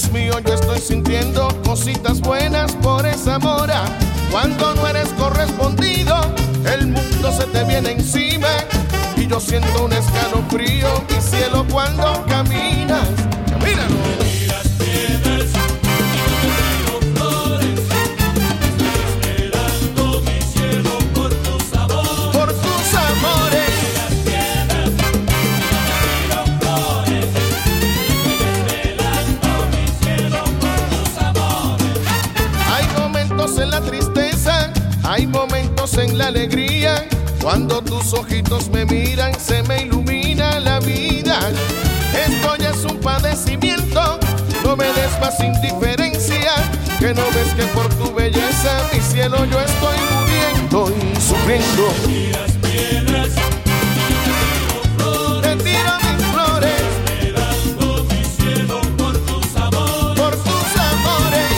Dios mío, yo estoy sintiendo cositas buenas por esa mora. Cuando no eres correspondido, el mundo se te viene encima. Y yo siento un escalofrío, mi cielo, cuando caminas. Camínalo. Hay momentos en la alegría, cuando tus ojitos me miran, se me ilumina la vida. Esto ya es un padecimiento, no me des más indiferencia, que no ves que por tu belleza, mi cielo, yo estoy muriendo y sufriendo. Te tiro mis flores, esperando mi cielo por tus amores. Por tus amores.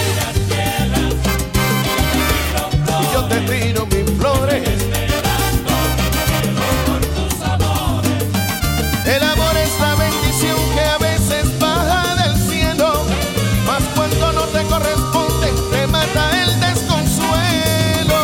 Y yo te tiro mis flores, esperando mi cielo por tus amores. El amor es la bendición que a veces baja del cielo, mas cuando no te corresponde, te mata el desconsuelo.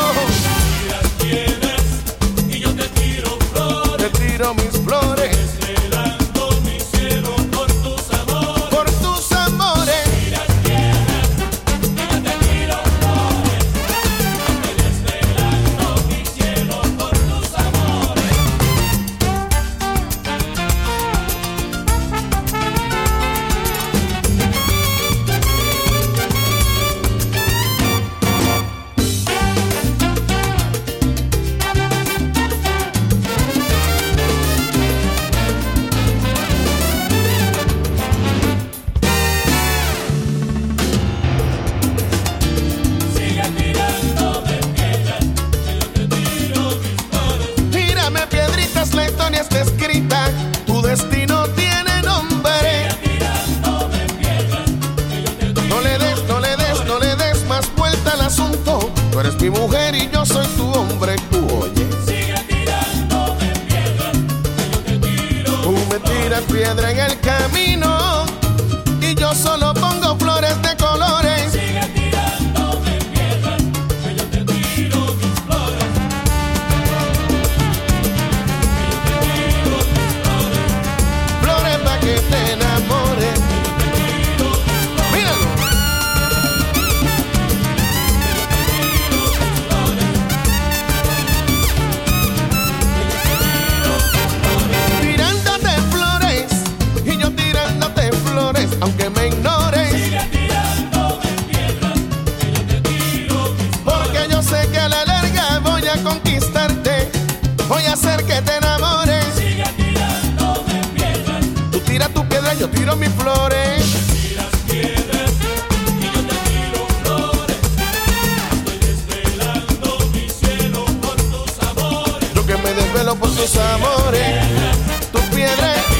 Y yo te tiro flores, te tiro mis flores, esperando mi cielo por tus amores. Por tus amores. Y yo te tiro flores, esperando mi cielo por tus amores. Tírame piedritas, la historia está escrita, tu destino tiene nombre. No le des, no le des, no le des más vuelta al asunto. Tú eres mi mujer y yo soy tu hombre, tú oyes. Tú me tiras piedra en el camino y yo solo pongo flores de colores. Flores pa' que te enamores. Míralo. Tirándote flores y yo tirándote flores, aunque me ignores. Porque yo sé que a la larga voy a conquistarte, voy a hacer que te enamores. Tú tiras tu piedra, yo tiro mis flores. Yo que me desvelo por tus amores. Tu piedra.